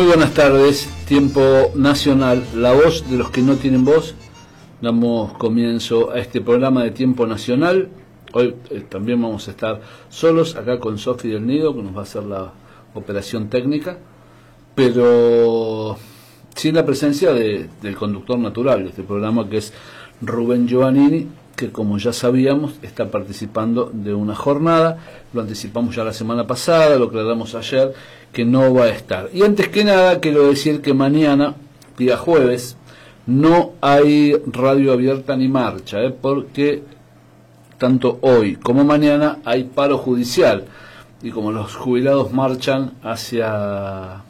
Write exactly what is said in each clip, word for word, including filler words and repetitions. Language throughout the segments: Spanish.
buenas tardes, Tiempo Nacional, la voz de los que no tienen voz. Damos comienzo a este programa de Tiempo Nacional. Hoy eh, también vamos a estar solos acá con Sofi del Nido, que nos va a hacer la operación técnica, pero sin la presencia de, del conductor natural de este programa, que es Rubén Giovannini, que como ya sabíamos está participando de una jornada. Lo anticipamos ya la semana pasada, lo aclaramos ayer, que no va a estar. Y antes que nada quiero decir que mañana, día jueves, no hay radio abierta ni marcha, ¿eh? porque tanto hoy como mañana hay paro judicial, y como los jubilados marchan hacia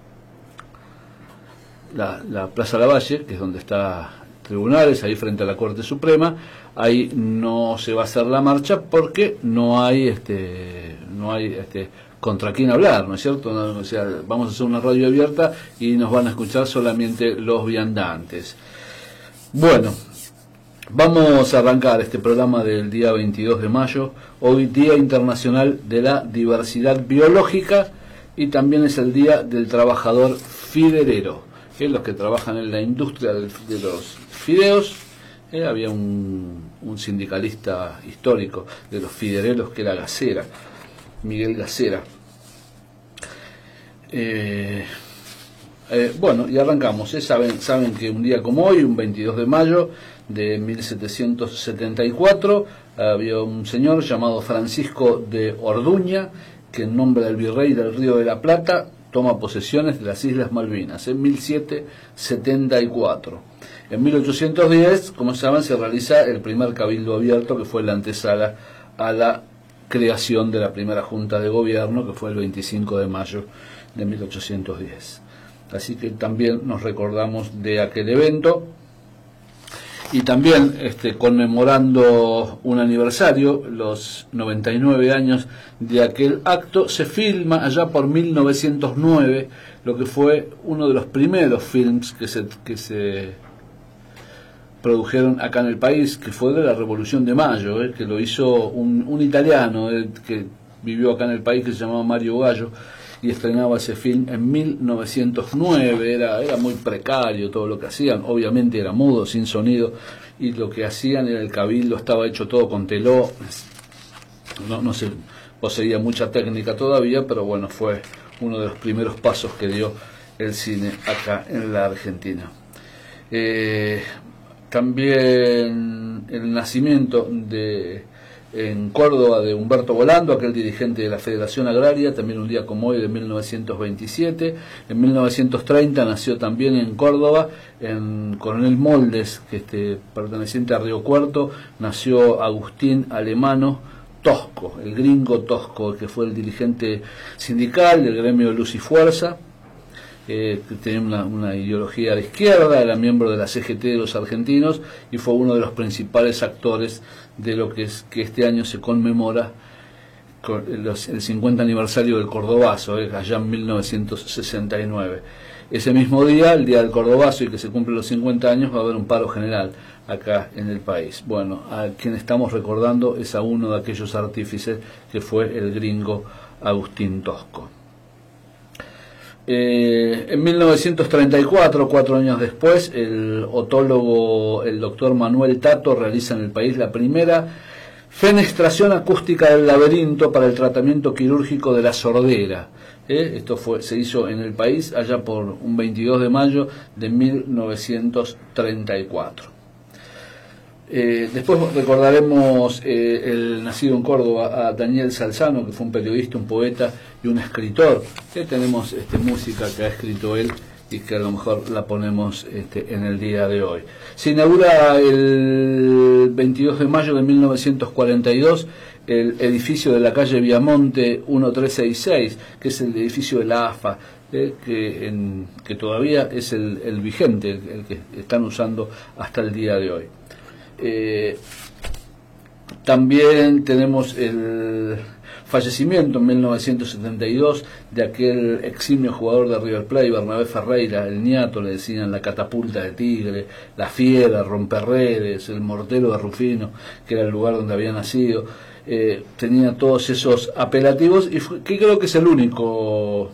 la, la Plaza Lavalle, que es donde está tribunales, ahí frente a la Corte Suprema, ahí no se va a hacer la marcha porque no hay este no hay este contra quién hablar, ¿no es cierto? No, o sea, vamos a hacer una radio abierta y nos van a escuchar solamente los viandantes. Bueno, vamos a arrancar este programa del día veintidós de mayo, hoy Día Internacional de la Diversidad Biológica, y también es el Día del Trabajador Fiderero, que los que trabajan en la industria de los fideos. Eh, había un, un sindicalista histórico de los fidereros que era Gacera, Miguel Gacera. Eh, eh, bueno, y arrancamos. Eh, saben, saben que un día como hoy, un veintidós de mayo de mil setecientos setenta y cuatro, había un señor llamado Francisco de Orduña, que en nombre del virrey del Río de la Plata toma posesiones de las Islas Malvinas en mil setecientos setenta y cuatro. En mil ochocientos diez, como saben, se realiza el primer cabildo abierto, que fue la antesala a la creación de la primera junta de gobierno, que fue el veinticinco de mayo de mil ochocientos diez. Así que también nos recordamos de aquel evento. Y también este, conmemorando un aniversario, los noventa y nueve años de aquel acto, se filma allá por mil novecientos nueve lo que fue uno de los primeros films que se, que se produjeron acá en el país, que fue de la Revolución de Mayo, eh, que lo hizo un, un italiano eh, que vivió acá en el país, que se llamaba Mario Gallo, y estrenaba ese film en mil novecientos nueve. Era, era muy precario todo lo que hacían, obviamente era mudo, sin sonido, y lo que hacían en el cabildo estaba hecho todo con teló, no, no se poseía mucha técnica todavía, pero bueno, fue uno de los primeros pasos que dio el cine acá en la Argentina. Eh, también el nacimiento de en Córdoba de Humberto Volando, aquel dirigente de la Federación Agraria, también un día como hoy de mil novecientos veintisiete. En mil novecientos treinta nació también en Córdoba, en Coronel Moldes, que este, perteneciente a Río Cuarto, nació Agustín Alemano Tosco, el gringo Tosco, que fue el dirigente sindical del gremio Luz y Fuerza. Eh, que tenía una, una ideología de izquierda, era miembro de la C G T de los argentinos y fue uno de los principales actores de lo que es que este año se conmemora con los, el cincuenta aniversario del Cordobazo, eh, allá en mil novecientos sesenta y nueve. Ese mismo día, el día del Cordobazo, y que se cumplen los cincuenta años, va a haber un paro general acá en el país. Bueno, a quien estamos recordando es a uno de aquellos artífices, que fue el gringo Agustín Tosco. Eh, en mil novecientos treinta y cuatro, cuatro años después, el otólogo, el doctor Manuel Tato, realiza en el país la primera fenestración acústica del laberinto para el tratamiento quirúrgico de la sordera. Eh, esto fue, se hizo en el país allá por un veintidós de mayo de mil novecientos treinta y cuatro. Eh, después recordaremos eh, el nacido en Córdoba a Daniel Salzano, que fue un periodista, un poeta y un escritor. Que tenemos este, música que ha escrito él y que a lo mejor la ponemos este, en el día de hoy. Se inaugura el veintidós de mayo de mil novecientos cuarenta y dos el edificio de la calle Viamonte mil trescientos sesenta y seis, que es el edificio de la A F A, eh, que, en, que todavía es el, el vigente, el, el que están usando hasta el día de hoy. Eh, también tenemos el fallecimiento en mil novecientos setenta y dos de aquel eximio jugador de River Plate, Bernabé Ferreira, el ñato, le decían la catapulta de Tigre, la fiera, romperredes, el mortero de Rufino, que era el lugar donde había nacido. Eh, tenía todos esos apelativos y fue, que creo que es el único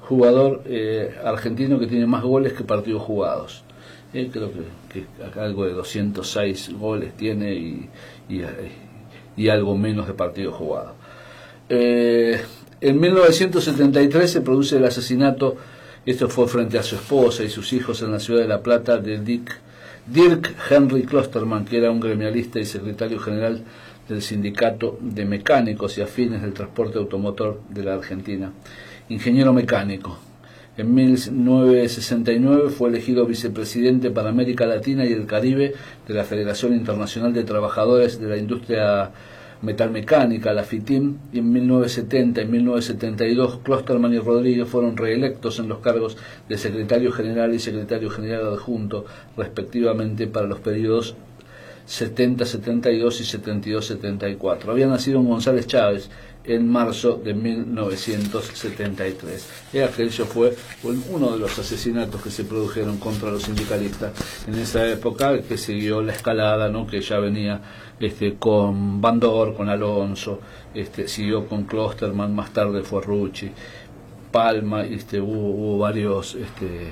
jugador eh, argentino que tiene más goles que partidos jugados. Eh, creo que, que acá algo de doscientos seis goles tiene y, y, y algo menos de partidos jugados. Eh, en mil novecientos setenta y tres se produce el asesinato, esto fue frente a su esposa y sus hijos en la ciudad de La Plata, de Dick, Dirk Henry Klosterman, que era un gremialista y secretario general del Sindicato de Mecánicos y Afines del Transporte Automotor de la Argentina. Ingeniero mecánico. En mil novecientos sesenta y nueve fue elegido vicepresidente para América Latina y el Caribe de la Federación Internacional de Trabajadores de la Industria Metalmecánica, la FITIM, y en mil novecientos setenta y mil novecientos setenta y dos Klosterman y Rodríguez fueron reelectos en los cargos de secretario general y secretario general adjunto, respectivamente, para los periodos setenta setenta y dos y setenta y dos setenta y cuatro. Había nacido en González Chávez en marzo de mil novecientos setenta y tres. Y aquello fue uno de los asesinatos que se produjeron contra los sindicalistas en esa época, que siguió la escalada, ¿no?, que ya venía este, con Bandor, con Alonso, este, siguió con Klosterman, más tarde fue Rucci, Palma, este, hubo, hubo varios este,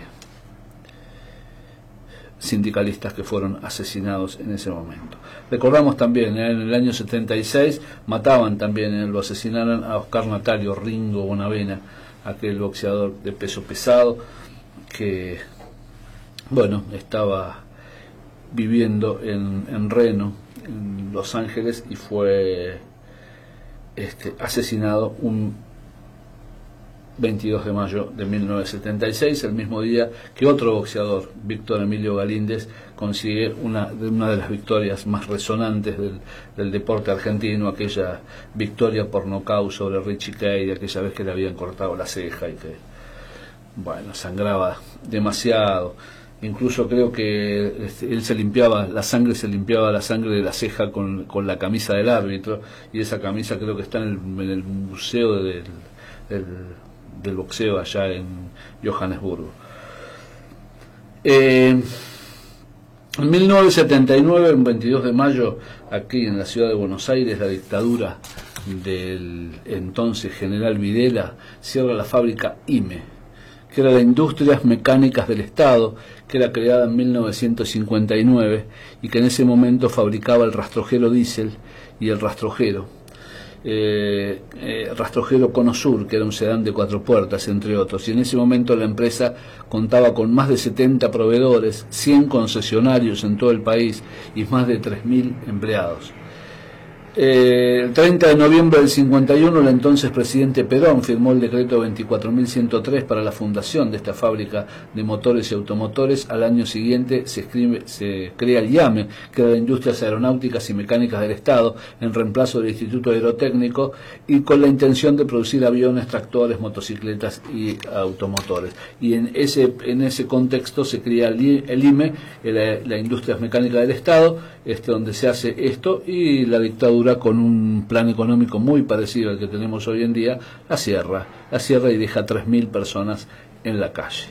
sindicalistas que fueron asesinados en ese momento. Recordamos también, ¿eh? en el año setenta y seis mataban también, ¿eh? lo asesinaron a Oscar Natalio Ringo Bonavena, aquel boxeador de peso pesado que, bueno, estaba viviendo en, en Reno, en Los Ángeles, y fue este, asesinado un veintidós de mayo de mil novecientos setenta y seis, el mismo día que otro boxeador, Víctor Emilio Galíndez, consigue una, una de las victorias más resonantes del, del deporte argentino, aquella victoria por nocaut sobre Richie Cade, aquella vez que le habían cortado la ceja y que, bueno, sangraba demasiado. Incluso creo que este, él se limpiaba la sangre, se limpiaba la sangre de la ceja con, con la camisa del árbitro, y esa camisa creo que está en el, en el museo del, del del boxeo allá en Johannesburgo. Eh, en mil novecientos setenta y nueve, el veintidós de mayo, aquí en la ciudad de Buenos Aires, la dictadura del entonces general Videla cierra la fábrica I M E, que era la Industrias Mecánicas del Estado, que era creada en mil novecientos cincuenta y nueve y que en ese momento fabricaba el rastrojero diésel y el rastrojero. Eh, eh, rastrojero Conosur, que era un sedán de cuatro puertas, entre otros, y en ese momento la empresa contaba con más de setenta proveedores, cien concesionarios en todo el país y más de tres mil empleados. Eh, el treinta de noviembre del cincuenta y uno, el entonces presidente Perón firmó el decreto veinticuatro mil ciento tres para la fundación de esta fábrica de motores y automotores. Al año siguiente se, escribe, se crea el IAME, que era de Industrias Aeronáuticas y Mecánicas del Estado, en reemplazo del Instituto Aerotécnico, y con la intención de producir aviones, tractores, motocicletas y automotores. Y en ese, en ese contexto se crea el I M E, la, la Industrias Mecánicas del Estado, este, donde se hace esto, y la dictadura, con un plan económico muy parecido al que tenemos hoy en día, la cierra, la cierra y deja tres mil personas en la calle.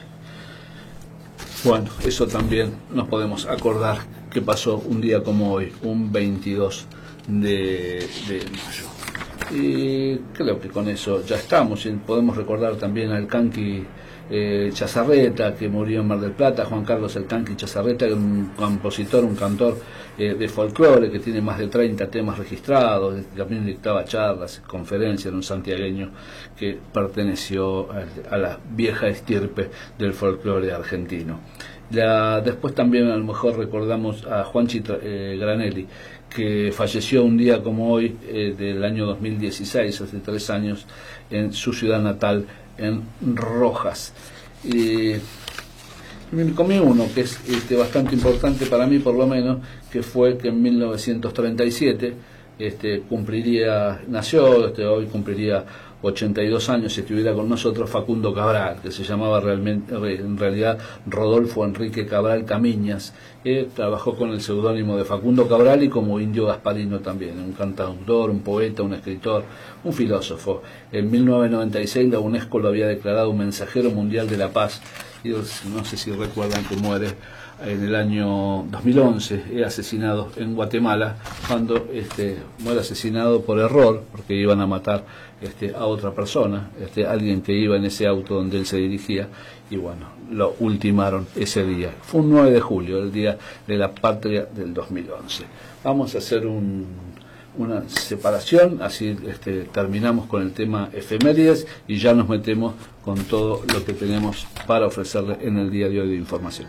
Bueno, eso también nos podemos acordar que pasó un día como hoy, un veintidós de mayo. Y creo que con eso ya estamos. Y podemos recordar también al Canqui eh, Chazarreta, que murió en Mar del Plata, Juan Carlos el Canqui Chazarreta, un compositor, un cantor eh, de folclore, que tiene más de treinta temas registrados, también dictaba charlas, conferencias, era un santiagueño que perteneció a, a la vieja estirpe del folclore argentino. La, después también a lo mejor recordamos a Juanchi eh, Granelli, que falleció un día como hoy eh, del año dos mil dieciséis, hace tres años, en su ciudad natal, en Rojas. Y me comí uno que es este, bastante importante para mí, por lo menos, que fue que en mil novecientos treinta y siete este, cumpliría, nació, este, hoy cumpliría ochenta y dos años, si estuviera con nosotros, Facundo Cabral, que se llamaba realmente, en realidad Rodolfo Enrique Cabral Camiñas. Eh, trabajó con el seudónimo de Facundo Cabral y como Indio Gasparino también, un cantautor, un poeta, un escritor, un filósofo. En mil novecientos noventa y seis la UNESCO lo había declarado un mensajero mundial de la paz, y no sé si recuerdan que muere en el año dos mil once, es asesinado en Guatemala, cuando este, muere asesinado por error, porque iban a matar este, a otra persona, este, alguien que iba en ese auto donde él se dirigía, y bueno, lo ultimaron ese día. Fue un nueve de julio, el día de la patria del dos mil once. Vamos a hacer un, una separación, así este, terminamos con el tema efemérides y ya nos metemos con todo lo que tenemos para ofrecerle en el día de hoy de información.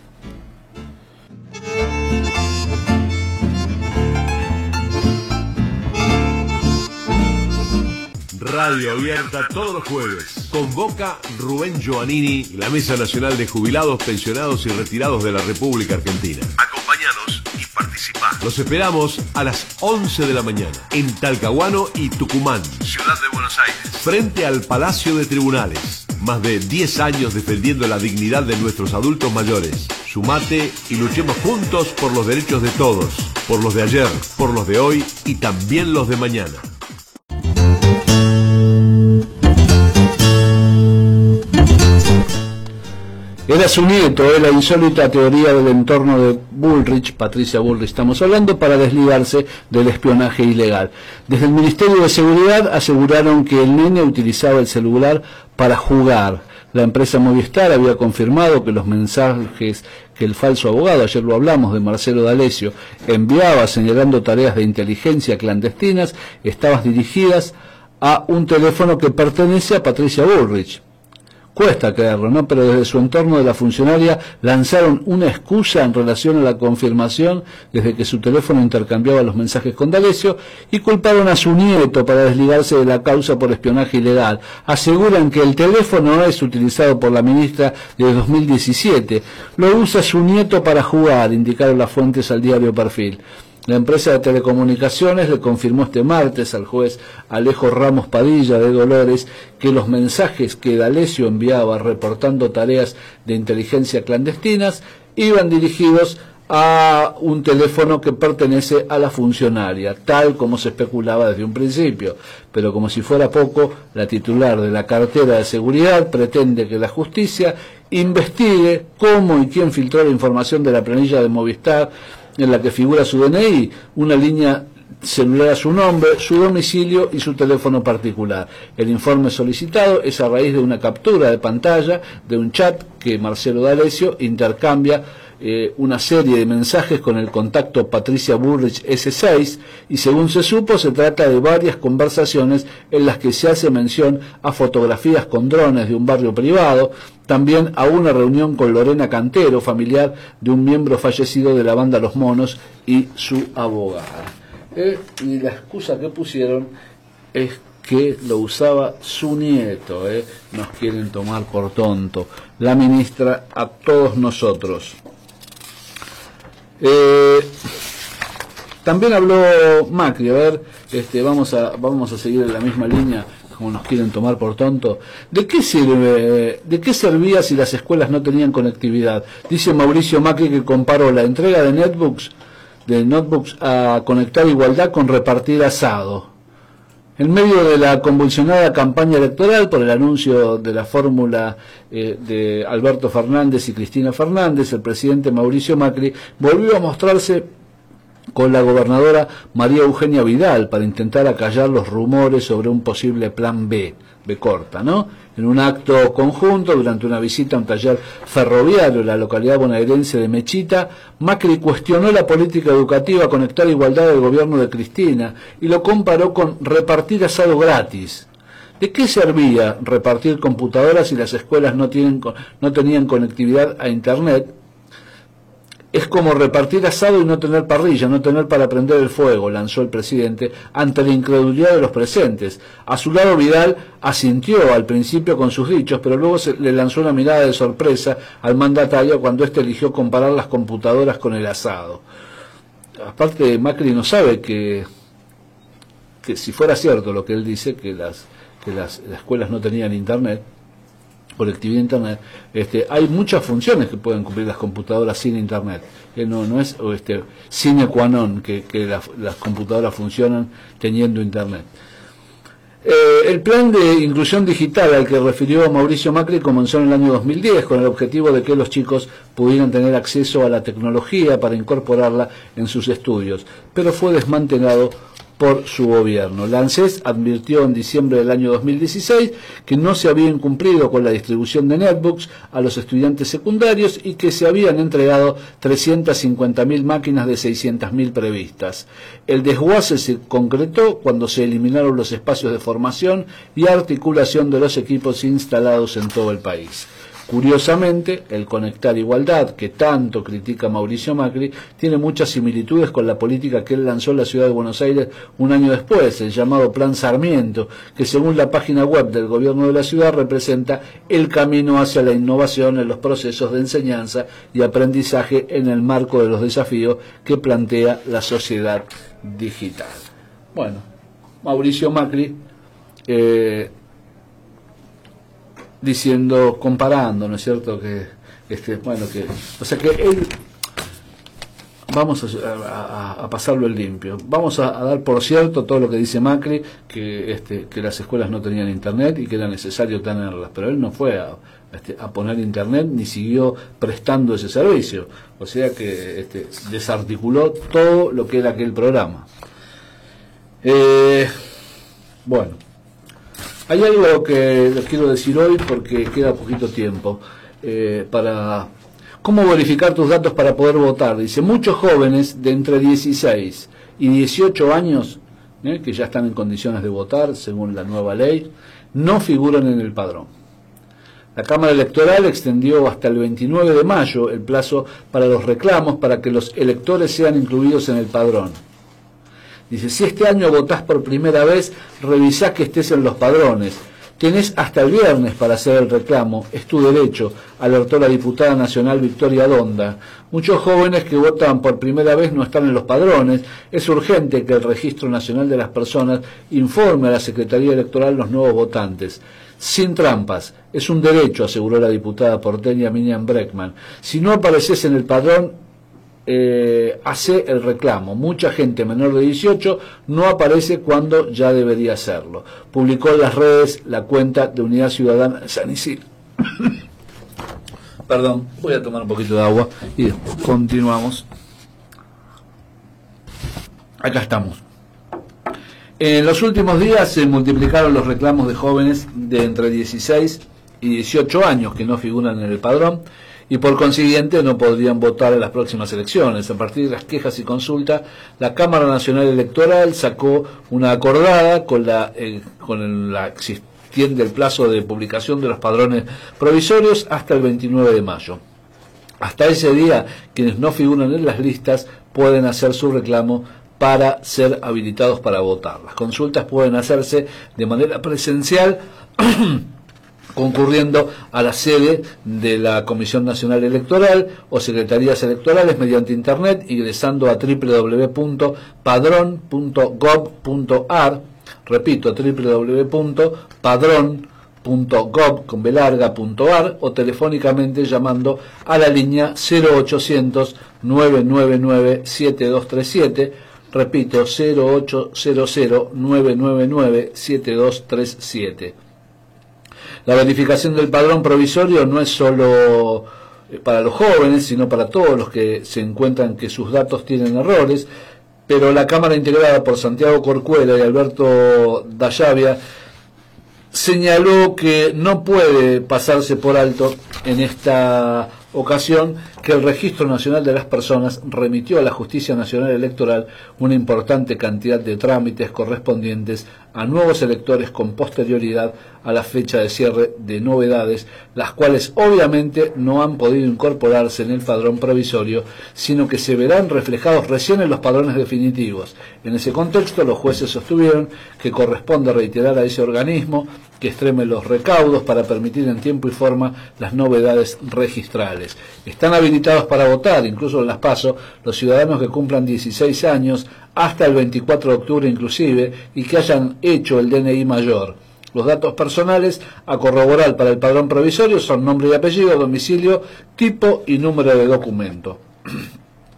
Radio abierta todos los jueves. Convoca Rubén Giovannini, la Mesa Nacional de Jubilados, Pensionados y Retirados de la República Argentina. Acompáñanos y participá. Los esperamos a las once de la mañana en Talcahuano y Tucumán, Ciudad de Buenos Aires, frente al Palacio de Tribunales. Más de diez años defendiendo la dignidad de nuestros adultos mayores. Sumate y luchemos juntos por los derechos de todos, por los de ayer, por los de hoy y también los de mañana. Era su nieto, eh, la insólita teoría del entorno de Bullrich, Patricia Bullrich estamos hablando, para desligarse del espionaje ilegal. Desde el Ministerio de Seguridad aseguraron que el nene utilizaba el celular para jugar. La empresa Movistar había confirmado que los mensajes que el falso abogado, ayer lo hablamos, de Marcelo D'Alessio, enviaba señalando tareas de inteligencia clandestinas, estaban dirigidas a un teléfono que pertenece a Patricia Bullrich. Cuesta creerlo, ¿no? Pero desde su entorno de la funcionaria lanzaron una excusa en relación a la confirmación desde que su teléfono intercambiaba los mensajes con D'Alessio y culparon a su nieto para desligarse de la causa por espionaje ilegal. Aseguran que el teléfono es utilizado por la ministra desde dos mil diecisiete. Lo usa su nieto para jugar, indicaron las fuentes al diario Perfil. La empresa de telecomunicaciones le confirmó este martes al juez Alejo Ramos Padilla de Dolores que los mensajes que D'Alessio enviaba reportando tareas de inteligencia clandestinas iban dirigidos a un teléfono que pertenece a la funcionaria, tal como se especulaba desde un principio. Pero como si fuera poco, la titular de la cartera de seguridad pretende que la justicia investigue cómo y quién filtró la información de la planilla de Movistar en la que figura su D N I, una línea celular a su nombre, su domicilio y su teléfono particular. El informe solicitado es a raíz de una captura de pantalla de un chat que Marcelo D'Alessio intercambia eh, una serie de mensajes con el contacto Patricia Bullrich ese seis y según se supo se trata de varias conversaciones en las que se hace mención a fotografías con drones de un barrio privado, también a una reunión con Lorena Cantero, familiar de un miembro fallecido de la banda Los Monos, y su abogada. Eh, y la excusa que pusieron es que lo usaba su nieto. Eh. Nos quieren tomar por tonto. La ministra a todos nosotros. Eh, también habló Macri. A ver, este, vamos a vamos a seguir en la misma línea, como nos quieren tomar por tonto. ¿De qué sirve, de qué servía si las escuelas no tenían conectividad? Dice Mauricio Macri que comparó la entrega de netbooks, de notebooks a Conectar Igualdad con repartir asado. En medio de la convulsionada campaña electoral por el anuncio de la fórmula eh, de Alberto Fernández y Cristina Fernández, el presidente Mauricio Macri volvió a mostrarse con la gobernadora María Eugenia Vidal para intentar acallar los rumores sobre un posible plan B, B corta, ¿no? En un acto conjunto, durante una visita a un taller ferroviario en la localidad bonaerense de Mechita, Macri cuestionó la política educativa Conectar Igualdad del gobierno de Cristina y lo comparó con repartir asado gratis. ¿De qué servía repartir computadoras si las escuelas no, tienen, no tenían conectividad a Internet? Es como repartir asado y no tener parrilla, no tener para prender el fuego, lanzó el presidente ante la incredulidad de los presentes. A su lado Vidal asintió al principio con sus dichos, pero luego se le lanzó una mirada de sorpresa al mandatario cuando éste eligió comparar las computadoras con el asado. Aparte, Macri no sabe que, que si fuera cierto lo que él dice, que las, que las, las escuelas no tenían internet, conectividad internet, este, hay muchas funciones que pueden cumplir las computadoras sin internet, que no, no es este, sine qua non que, que la, las computadoras funcionan teniendo internet. Eh, el plan de inclusión digital al que refirió Mauricio Macri comenzó en el año dos mil diez con el objetivo de que los chicos pudieran tener acceso a la tecnología para incorporarla en sus estudios, pero fue desmantelado por su gobierno. La ANSES advirtió en diciembre del año dos mil dieciséis que no se habían cumplido con la distribución de netbooks a los estudiantes secundarios y que se habían entregado trescientas cincuenta mil máquinas de seiscientas mil previstas. El desguace se concretó cuando se eliminaron los espacios de formación y articulación de los equipos instalados en todo el país. Curiosamente, el Conectar Igualdad, que tanto critica Mauricio Macri, tiene muchas similitudes con la política que él lanzó en la ciudad de Buenos Aires un año después, el llamado Plan Sarmiento, que según la página web del gobierno de la ciudad representa el camino hacia la innovación en los procesos de enseñanza y aprendizaje en el marco de los desafíos que plantea la sociedad digital. Bueno, Mauricio Macri eh, diciendo, comparando, ¿no es cierto? Que, este, bueno, que, o sea que él, vamos a, a, a pasarlo en limpio, vamos a, a dar por cierto todo lo que dice Macri, que, este, que las escuelas no tenían internet y que era necesario tenerlas, pero él no fue a, este, a poner internet ni siguió prestando ese servicio, o sea que este, desarticuló todo lo que era aquel programa. Eh, bueno. Hay algo que les quiero decir hoy porque queda poquito tiempo eh, para cómo verificar tus datos para poder votar. Dice, muchos jóvenes de entre dieciséis y dieciocho años, eh, que ya están en condiciones de votar según la nueva ley, no figuran en el padrón. La Cámara Electoral extendió hasta el veintinueve de mayo el plazo para los reclamos para que los electores sean incluidos en el padrón. Dice, si este año votás por primera vez, revisá que estés en los padrones. Tenés hasta el viernes para hacer el reclamo, es tu derecho, alertó la diputada nacional Victoria Donda. Muchos jóvenes que votan por primera vez no están en los padrones. Es urgente que el Registro Nacional de las Personas informe a la Secretaría Electoral los nuevos votantes. Sin trampas, es un derecho, aseguró la diputada porteña Miriam Breckman. Si no apareces en el padrón, Eh, hace el reclamo. Mucha gente menor de dieciocho no aparece cuando ya debería hacerlo. Publicó en las redes la cuenta de Unidad Ciudadana de San Isidro. Perdón, voy a tomar un poquito de agua y continuamos. Acá estamos. En los últimos días se multiplicaron los reclamos de jóvenes de entre dieciséis y dieciocho años que no figuran en el padrón y por consiguiente no podrían votar en las próximas elecciones. A partir de las quejas y consultas, la Cámara Nacional Electoral sacó una acordada con la, eh, con el, la existente el plazo de publicación de los padrones provisorios hasta el veintinueve de mayo. Hasta ese día, quienes no figuran en las listas pueden hacer su reclamo para ser habilitados para votar. Las consultas pueden hacerse de manera presencial concurriendo a la sede de la Comisión Nacional Electoral o secretarías electorales mediante internet, ingresando a doble u doble u doble u punto padrón punto gov punto ar, repito, doble u doble u doble u punto padrón punto gov con b larga punto ar o telefónicamente llamando a la línea cero ochocientos nueve nueve nueve siete dos tres siete, repito, cero ochocientos nueve nueve nueve siete dos tres siete. La verificación del padrón provisorio no es solo para los jóvenes, sino para todos los que se encuentran que sus datos tienen errores, pero la Cámara, integrada por Santiago Corcuera y Alberto Dallavia, señaló que no puede pasarse por alto en esta ocasión que el Registro Nacional de las Personas remitió a la Justicia Nacional Electoral una importante cantidad de trámites correspondientes a nuevos electores con posterioridad a la fecha de cierre de novedades, las cuales obviamente no han podido incorporarse en el padrón provisorio, sino que se verán reflejados recién en los padrones definitivos. En ese contexto, los jueces sostuvieron que corresponde reiterar a ese organismo que extreme los recaudos para permitir en tiempo y forma las novedades registrales. Están habilitados para votar, incluso en las PASO, los ciudadanos que cumplan dieciséis años hasta el veinticuatro de octubre inclusive y que hayan hecho el D N I mayor. Los datos personales a corroborar para el padrón provisorio son nombre y apellido, domicilio, tipo y número de documento.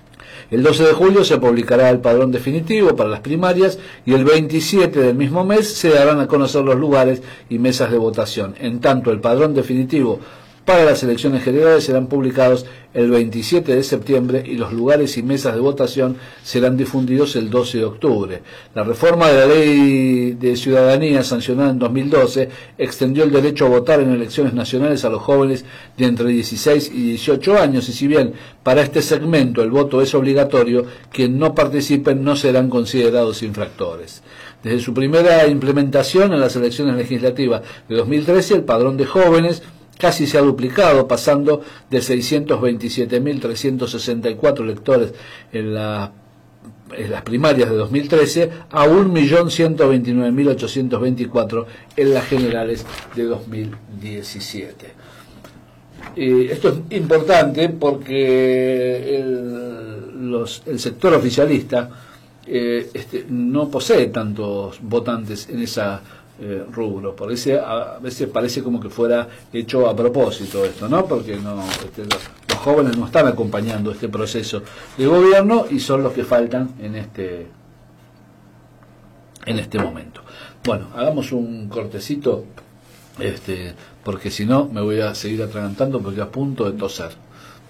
El doce de julio se publicará el padrón definitivo para las primarias y el veintisiete del mismo mes se darán a conocer los lugares y mesas de votación. En tanto, el padrón definitivo para las elecciones generales serán publicados el veintisiete de septiembre y los lugares y mesas de votación serán difundidos el doce de octubre. La reforma de la Ley de Ciudadanía sancionada en dos mil doce extendió el derecho a votar en elecciones nacionales a los jóvenes de entre dieciséis y dieciocho años, y si bien para este segmento el voto es obligatorio, quienes no participen no serán considerados infractores. Desde su primera implementación en las elecciones legislativas de dos mil trece, el padrón de jóvenes casi se ha duplicado, pasando de seiscientos veintisiete mil trescientos sesenta y cuatro electores en, la, en las primarias de dos mil trece a un millón ciento veintinueve mil ochocientos veinticuatro en las generales de dos mil diecisiete. Eh, esto es importante porque el, los, el sector oficialista eh, este, no posee tantos votantes en esa Eh, rubro, por eso a veces parece como que fuera hecho a propósito esto, ¿no? Porque no, este, los, los jóvenes no están acompañando este proceso de gobierno y son los que faltan en este en este momento. Bueno, hagamos un cortecito, este, porque si no me voy a seguir atragantando porque a punto de toser.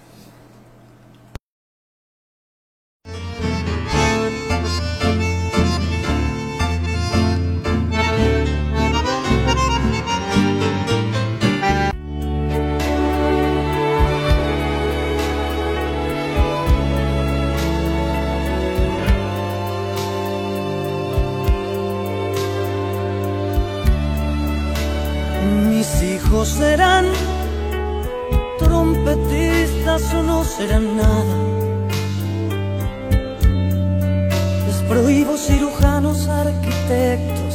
Serán trompetistas o no serán nada. Les prohíbo cirujanos, arquitectos,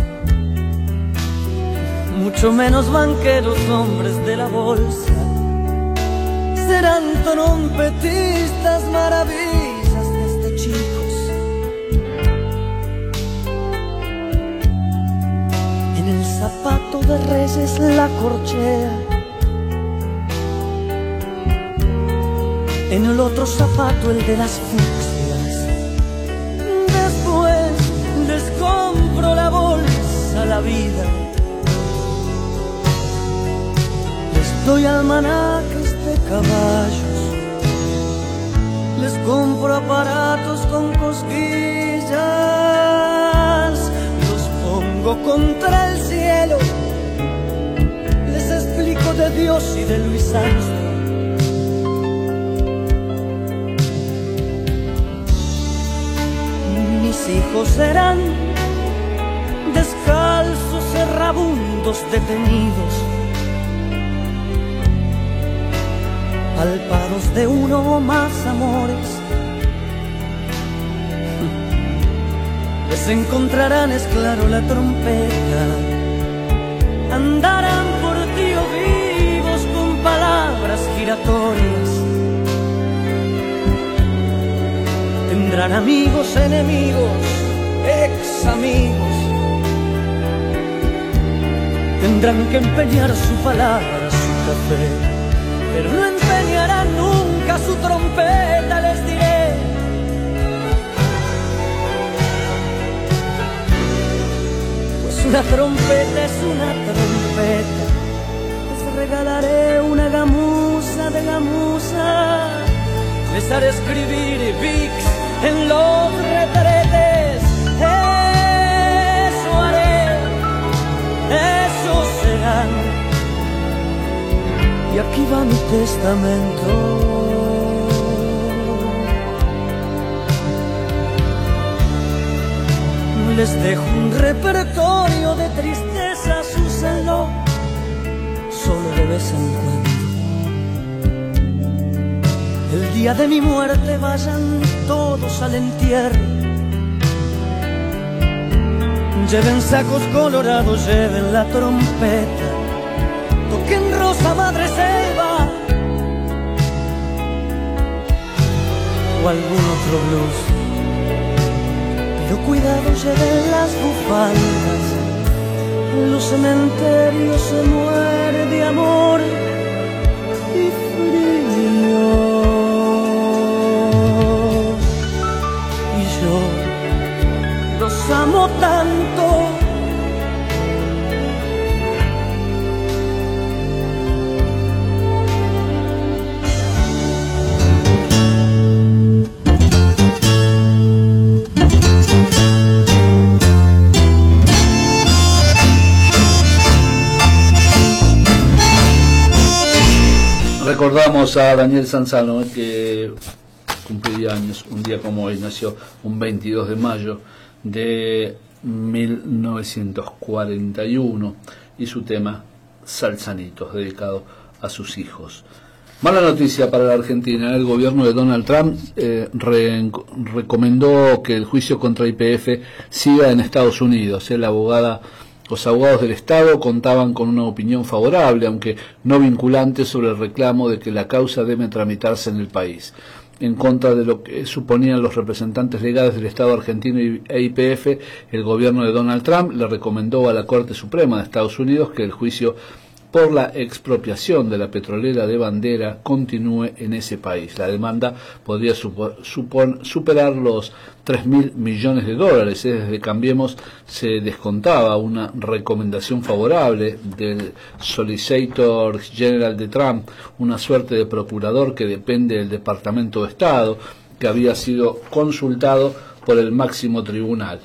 mucho menos banqueros, hombres de la bolsa. Serán trompetistas, maravillas desde chicos. En el zapato de Reyes la corchea, en el otro zapato el de las fucsias. Después les compro la bolsa a la vida, les doy almanaques de caballos, les compro aparatos con cosquillas, los pongo contra el cielo, les explico de Dios y de Luis Armstrong. Mis hijos serán descalzos, errabundos, detenidos, palpados de uno o más amores. Les encontrarán, es claro, la trompeta. Andarán por Tío vivos con palabras giratorias. Tendrán amigos, enemigos, ex amigos. Tendrán que empeñar su palabra, su café, pero no empeñarán nunca su trompeta, les diré. Pues una trompeta es una trompeta. Les regalaré una gamuza de gamuza. Les haré escribir Vicks en los retretes. Eso haré, eso serán. Y aquí va mi testamento. Les dejo un repertorio de tristezas, úsenlo solo de vez en cuando. El día de mi muerte vayan todos al entierro. Lleven sacos colorados, lleven la trompeta. Toquen Rosa Madre Selva o algún otro blues. Pero cuidado, lleven las bufandas. En los cementerios se muere de amor y fríos. amo tanto. Recordamos a Daniel Sanzano, que cumpliría años un día como hoy, nació un veintidós de mayo de mil novecientos cuarenta y uno, y su tema Salsanitos, dedicado a sus hijos. Mala noticia para la Argentina: el gobierno de Donald Trump eh, re recomendó que el juicio contra Y P F siga en Estados Unidos. La abogada Los abogados del Estado contaban con una opinión favorable, aunque no vinculante, sobre el reclamo de que la causa debe tramitarse en el país. En contra de lo que suponían los representantes legales del Estado argentino e Y P F, el gobierno de Donald Trump le recomendó a la Corte Suprema de Estados Unidos que el juicio por la expropiación de la petrolera de Bandera continúe en ese país. La demanda podría supo, supon, superar los tres mil millones de dólares. Desde Cambiemos se descontaba una recomendación favorable del Solicitor General de Trump, una suerte de procurador que depende del Departamento de Estado, que había sido consultado por el máximo tribunal.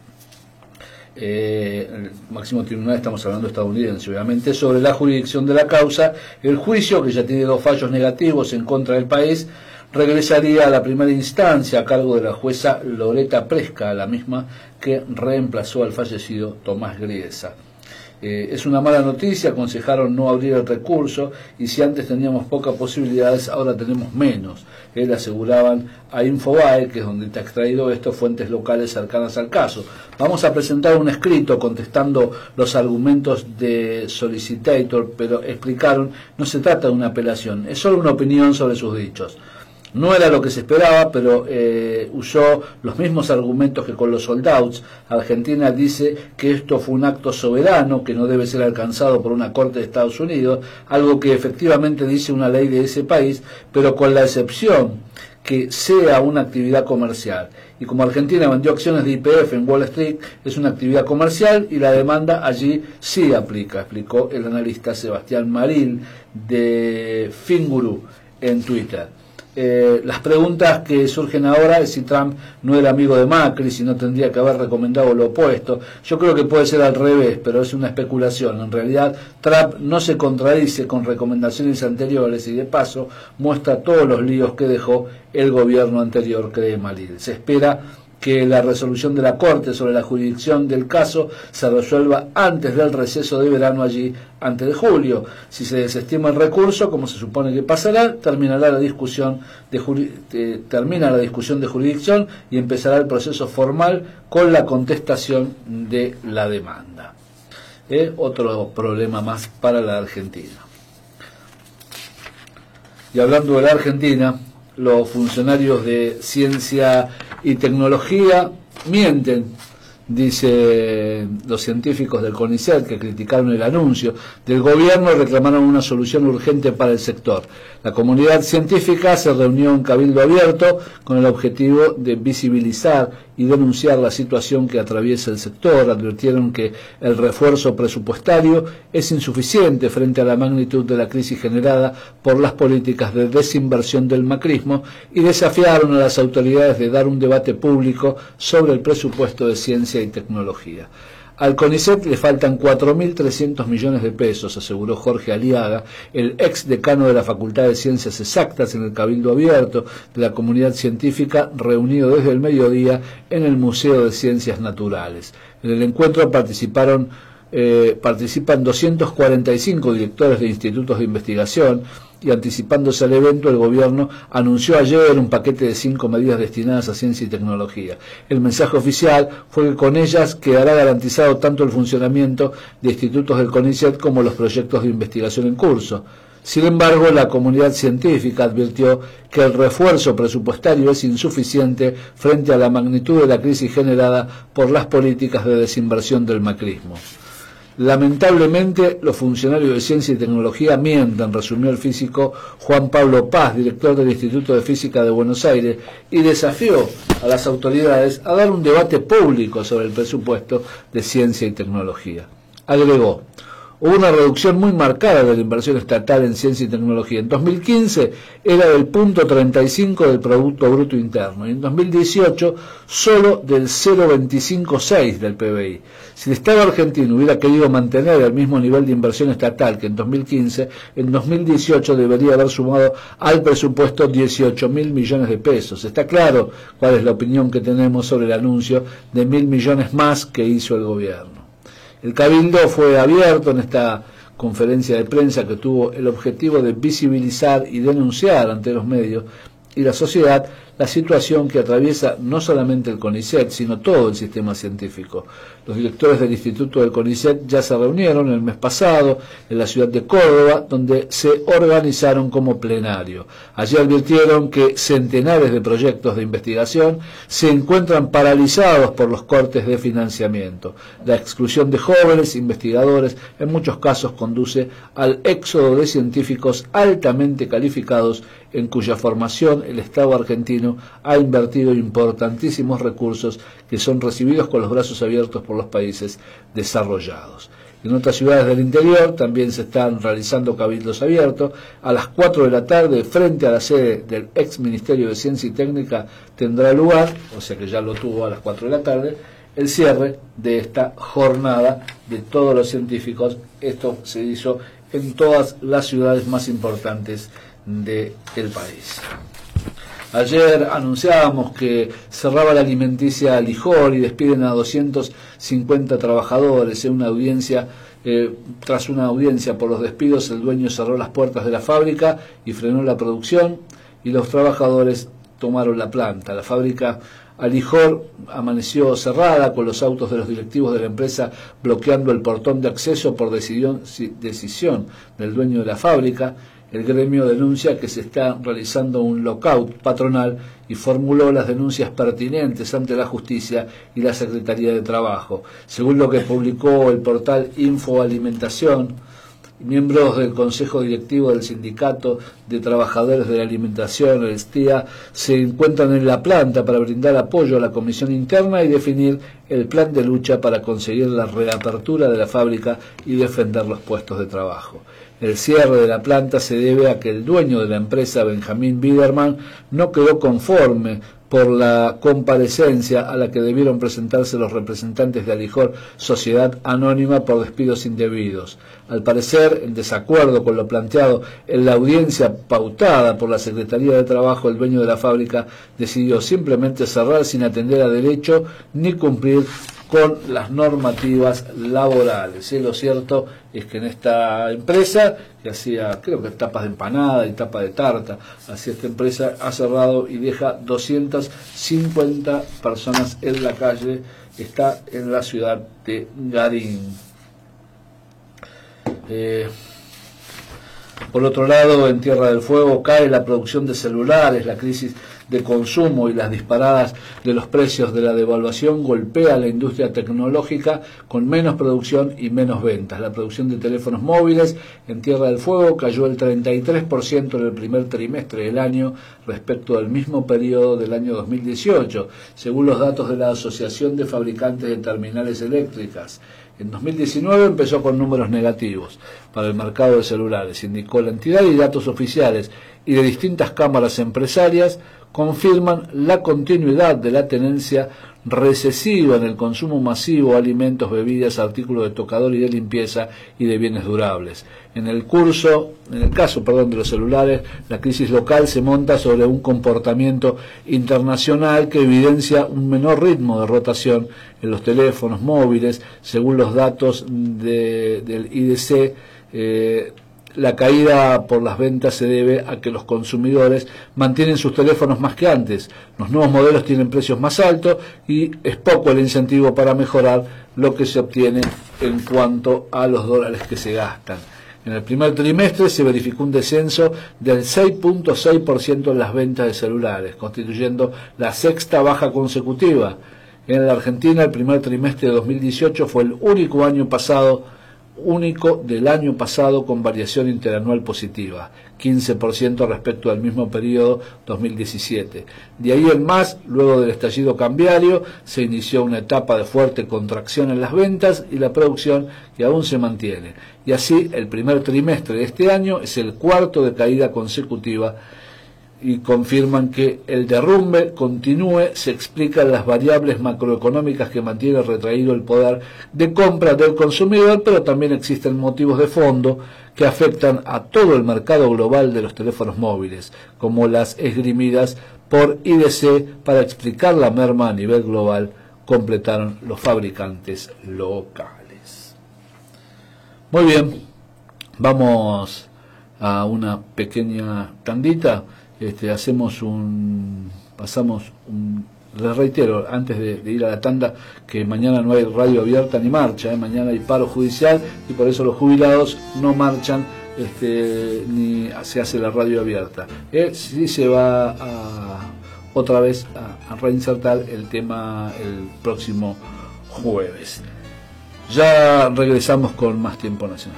Eh, el máximo tribunal, estamos hablando estadounidense obviamente, sobre la jurisdicción de la causa. El juicio, que ya tiene dos fallos negativos en contra del país, regresaría a la primera instancia a cargo de la jueza Loretta Presca, la misma que reemplazó al fallecido Tomás Griesa. Eh, es una mala noticia, aconsejaron no abrir el recurso, y si antes teníamos pocas posibilidades, ahora tenemos menos. Él aseguraban a Infobae, que es donde está extraído esto, fuentes locales cercanas al caso. Vamos a presentar un escrito contestando los argumentos de Solicitor, pero explicaron, no se trata de una apelación, es solo una opinión sobre sus dichos. No era lo que se esperaba, pero eh, usó los mismos argumentos que con los sold-outs. Argentina dice que esto fue un acto soberano que no debe ser alcanzado por una corte de Estados Unidos, algo que efectivamente dice una ley de ese país, pero con la excepción que sea una actividad comercial. Y como Argentina vendió acciones de Y P F en Wall Street, es una actividad comercial y la demanda allí sí aplica, explicó el analista Sebastián Maril de Finguru en Twitter. Eh, las preguntas que surgen ahora es si Trump no era amigo de Macri, si no tendría que haber recomendado lo opuesto. Yo creo que puede ser al revés, pero es una especulación. En realidad, Trump no se contradice con recomendaciones anteriores y, de paso, muestra todos los líos que dejó el gobierno anterior, cree Malil. Se espera que la resolución de la Corte sobre la jurisdicción del caso se resuelva antes del receso de verano, allí antes de julio. Si se desestima el recurso, como se supone que pasará, terminará la discusión de, de termina la discusión de jurisdicción y empezará el proceso formal con la contestación de la demanda. ¿Eh? Otro problema más para la Argentina. Y hablando de la Argentina, los funcionarios de ciencia y tecnología mienten, dicen los científicos del CONICET, que criticaron el anuncio del gobierno y reclamaron una solución urgente para el sector. La comunidad científica se reunió en Cabildo Abierto con el objetivo de visibilizar y denunciar la situación que atraviesa el sector. Advirtieron que el refuerzo presupuestario es insuficiente frente a la magnitud de la crisis generada por las políticas de desinversión del macrismo y desafiaron a las autoridades de dar un debate público sobre el presupuesto de ciencia y tecnología. Al CONICET le faltan cuatro mil trescientos millones de pesos, aseguró Jorge Aliaga, el ex decano de la Facultad de Ciencias Exactas, en el Cabildo Abierto de la comunidad científica, reunido desde el mediodía en el Museo de Ciencias Naturales. En el encuentro participaron eh, participan doscientos cuarenta y cinco directores de institutos de investigación, y anticipándose al evento, el gobierno anunció ayer un paquete de cinco medidas destinadas a ciencia y tecnología. El mensaje oficial fue que con ellas quedará garantizado tanto el funcionamiento de institutos del CONICET como los proyectos de investigación en curso. Sin embargo, la comunidad científica advirtió que el refuerzo presupuestario es insuficiente frente a la magnitud de la crisis generada por las políticas de desinversión del macrismo. Lamentablemente, los funcionarios de ciencia y tecnología mienten, resumió el físico Juan Pablo Paz, director del Instituto de Física de Buenos Aires, y desafió a las autoridades a dar un debate público sobre el presupuesto de ciencia y tecnología. Agregó: hubo una reducción muy marcada de la inversión estatal en ciencia y tecnología. En dos mil quince era del punto treinta y cinco del Producto Bruto Interno y en dos mil dieciocho solo del cero coma veinticinco seis del P B I. Si el Estado argentino hubiera querido mantener el mismo nivel de inversión estatal que en dos mil quince, en dos mil dieciocho debería haber sumado al presupuesto dieciocho mil millones de pesos. Está claro cuál es la opinión que tenemos sobre el anuncio de mil millones más que hizo el gobierno. El Cabildo fue abierto en esta conferencia de prensa que tuvo el objetivo de visibilizar y denunciar ante los medios y la sociedad la situación que atraviesa no solamente el CONICET, sino todo el sistema científico. Los directores del Instituto del CONICET ya se reunieron el mes pasado en la ciudad de Córdoba, donde se organizaron como plenario. Allí advirtieron que centenares de proyectos de investigación se encuentran paralizados por los cortes de financiamiento. La exclusión de jóvenes investigadores en muchos casos conduce al éxodo de científicos altamente calificados en cuya formación el Estado argentino ha invertido importantísimos recursos que son recibidos con los brazos abiertos por los países desarrollados. En otras ciudades del interior también se están realizando cabildos abiertos. A las cuatro de la tarde, frente a la sede del ex Ministerio de Ciencia y Técnica, tendrá lugar, o sea que ya lo tuvo a las cuatro de la tarde, el cierre de esta jornada de todos los científicos. Esto se hizo en todas las ciudades más importantes del país. Ayer anunciábamos que cerraba la alimenticia Lijor y despiden a doscientos cincuenta trabajadores en una audiencia. Eh, tras una audiencia por los despidos, el dueño cerró las puertas de la fábrica y frenó la producción y los trabajadores tomaron la planta. La fábrica Alijor amaneció cerrada, con los autos de los directivos de la empresa bloqueando el portón de acceso por decisión, decisión del dueño de la fábrica. El gremio denuncia que se está realizando un lockout patronal y formuló las denuncias pertinentes ante la justicia y la Secretaría de Trabajo. Según lo que publicó el portal Infoalimentación, miembros del Consejo Directivo del Sindicato de Trabajadores de la Alimentación, el S T I A, se encuentran en la planta para brindar apoyo a la comisión interna y definir el plan de lucha para conseguir la reapertura de la fábrica y defender los puestos de trabajo. El cierre de la planta se debe a que el dueño de la empresa, Benjamín Biderman, no quedó conforme por la comparecencia a la que debieron presentarse los representantes de Alijor, sociedad anónima, por despidos indebidos. Al parecer, en desacuerdo con lo planteado en la audiencia pautada por la Secretaría de Trabajo, el dueño de la fábrica decidió simplemente cerrar sin atender a derecho ni cumplir con las normativas laborales. Y lo cierto es que en esta empresa, que hacía, creo que tapas de empanada y tapas de tarta, así esta empresa ha cerrado y deja doscientas cincuenta personas en la calle. Está en la ciudad de Garín. Eh, por otro lado, en Tierra del Fuego cae la producción de celulares, la crisis de consumo y las disparadas de los precios de la devaluación golpea a la industria tecnológica con menos producción y menos ventas. La producción de teléfonos móviles en Tierra del Fuego cayó el treinta y tres por ciento en el primer trimestre del año respecto al mismo periodo del año dos mil dieciocho, según los datos de la Asociación de Fabricantes de Terminales Eléctricas. En dos mil diecinueve empezó con números negativos para el mercado de celulares, indicó la entidad, y datos oficiales y de distintas cámaras empresarias confirman la continuidad de la tendencia recesiva en el consumo masivo de alimentos, bebidas, artículos de tocador y de limpieza y de bienes durables. En el curso, en el caso, perdón, de los celulares, la crisis local se monta sobre un comportamiento internacional que evidencia un menor ritmo de rotación en los teléfonos móviles, según los datos de, del I D C. Eh, La caída por las ventas se debe a que los consumidores mantienen sus teléfonos más que antes. Los nuevos modelos tienen precios más altos y es poco el incentivo para mejorar lo que se obtiene en cuanto a los dólares que se gastan. En el primer trimestre se verificó un descenso del seis punto seis por ciento en las ventas de celulares, constituyendo la sexta baja consecutiva. En la Argentina, el primer trimestre de dos mil dieciocho fue el único año pasado único del año pasado con variación interanual positiva, quince por ciento respecto al mismo periodo dos mil diecisiete. De ahí en más, luego del estallido cambiario, se inició una etapa de fuerte contracción en las ventas y la producción que aún se mantiene. Y así, el primer trimestre de este año es el cuarto de caída consecutiva y confirman que el derrumbe continúe, se explican las variables macroeconómicas que mantiene retraído el poder de compra del consumidor, pero también existen motivos de fondo que afectan a todo el mercado global de los teléfonos móviles, como las esgrimidas por I D C para explicar la merma a nivel global, completaron los fabricantes locales. Muy bien, vamos a una pequeña tandita. Este, hacemos un, pasamos un, les reitero, antes de, de ir a la tanda, que mañana no hay radio abierta ni marcha, ¿eh? Mañana hay paro judicial y por eso los jubilados no marchan, este, ni se hace la radio abierta. ¿Eh? Sí se va a, otra vez a, a reinsertar el tema el próximo jueves. Ya regresamos con más Tiempo Nacional.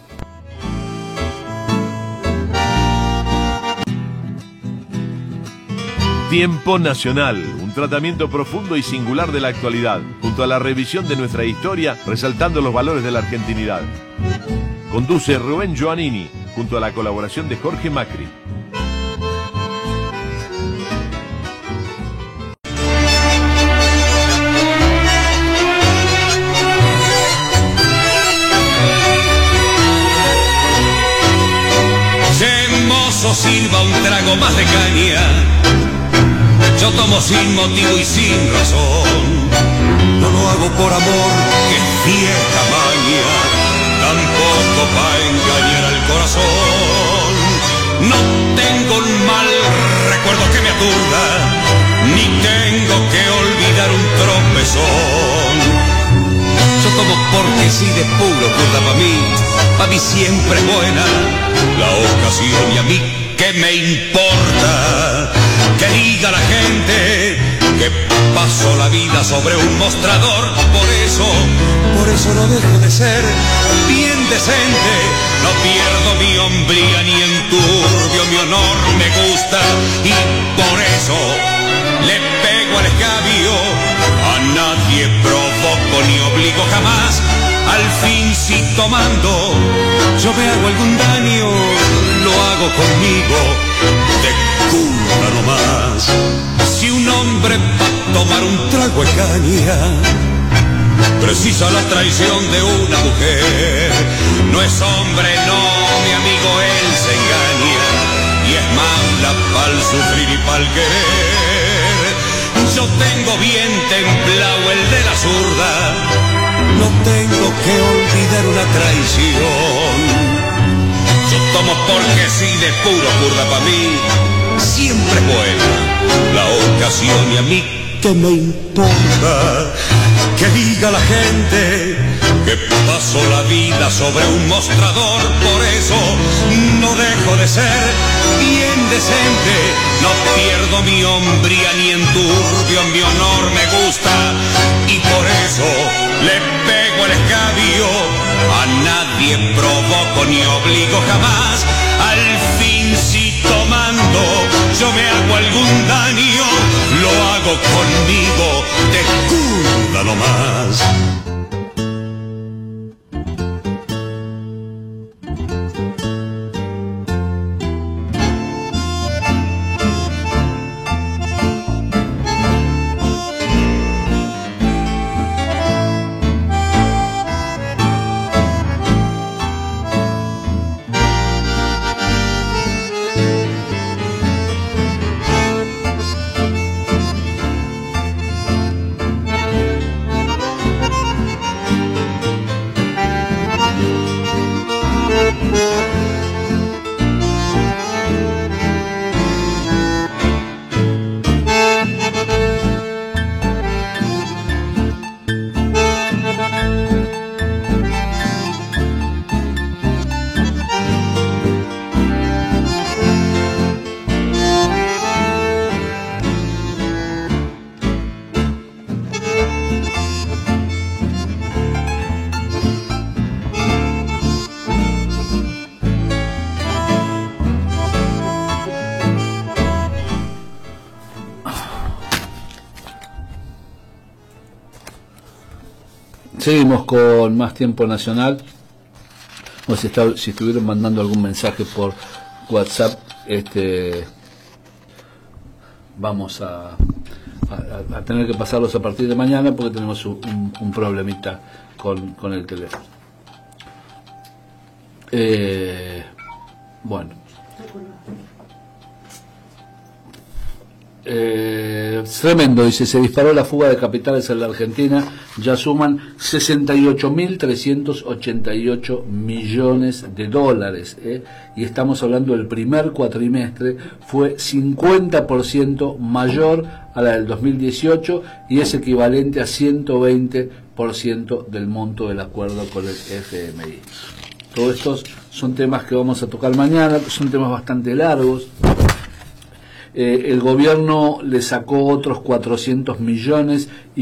Tiempo Nacional, un tratamiento profundo y singular de la actualidad, junto a la revisión de nuestra historia, resaltando los valores de la argentinidad. Conduce Rubén Giovannini, junto a la colaboración de Jorge Macri. Che, mozo, sirva un trago más de caña. Yo tomo sin motivo y sin razón. No lo hago por amor, que es fiesta maña, tampoco para engañar al corazón. No tengo un mal recuerdo que me aturda, ni tengo que olvidar un tropezón. Yo tomo porque sí de puro curda pa' mí, pa' mí siempre es buena la ocasión y a mí ¿qué me importa? Que diga la gente que paso la vida sobre un mostrador. Por eso, por eso no dejo de ser bien decente. No pierdo mi hombría ni enturbio mi honor me gusta. Y por eso le pego al escabio. A nadie provoco ni obligo jamás. Al fin si tomando yo me hago algún daño, lo hago conmigo de cura nomás. Si un hombre va a tomar un trago de caña, precisa la traición de una mujer. No es hombre, no, mi amigo, él se engaña. Y es mala pa'l sufrir y pa'l querer. Yo tengo bien templado el de la zurda. No tengo que olvidar una traición. Yo tomo porque sí de puro curda pa' mí. Siempre buena la ocasión y a mí ¿qué me importa? Que diga la gente que paso la vida sobre un mostrador. Por eso no dejo de ser bien decente. No pierdo mi hombría ni enturbio mi honor me gusta. Y por eso le pego el escabio. A nadie provoco ni obligo jamás. Al fin si tomando yo me hago algún daño, lo hago conmigo de curda nomás. Seguimos con más tiempo nacional. O si, está, si estuvieron mandando algún mensaje por WhatsApp, este, vamos a, a, a tener que pasarlos a partir de mañana porque tenemos un, un problemita con, con el teléfono. Eh, bueno. Eh, tremendo, dice, se disparó la fuga de capitales en la Argentina, ya suman sesenta y ocho mil trescientos ochenta y ocho millones de dólares, ¿eh? Y estamos hablando del primer cuatrimestre, fue cincuenta por ciento mayor a la del dos mil dieciocho y es equivalente a ciento veinte por ciento del monto del acuerdo con el F M I. Todos estos son temas que vamos a tocar mañana, son temas bastante largos. Eh, el gobierno le sacó otros cuatrocientos millones y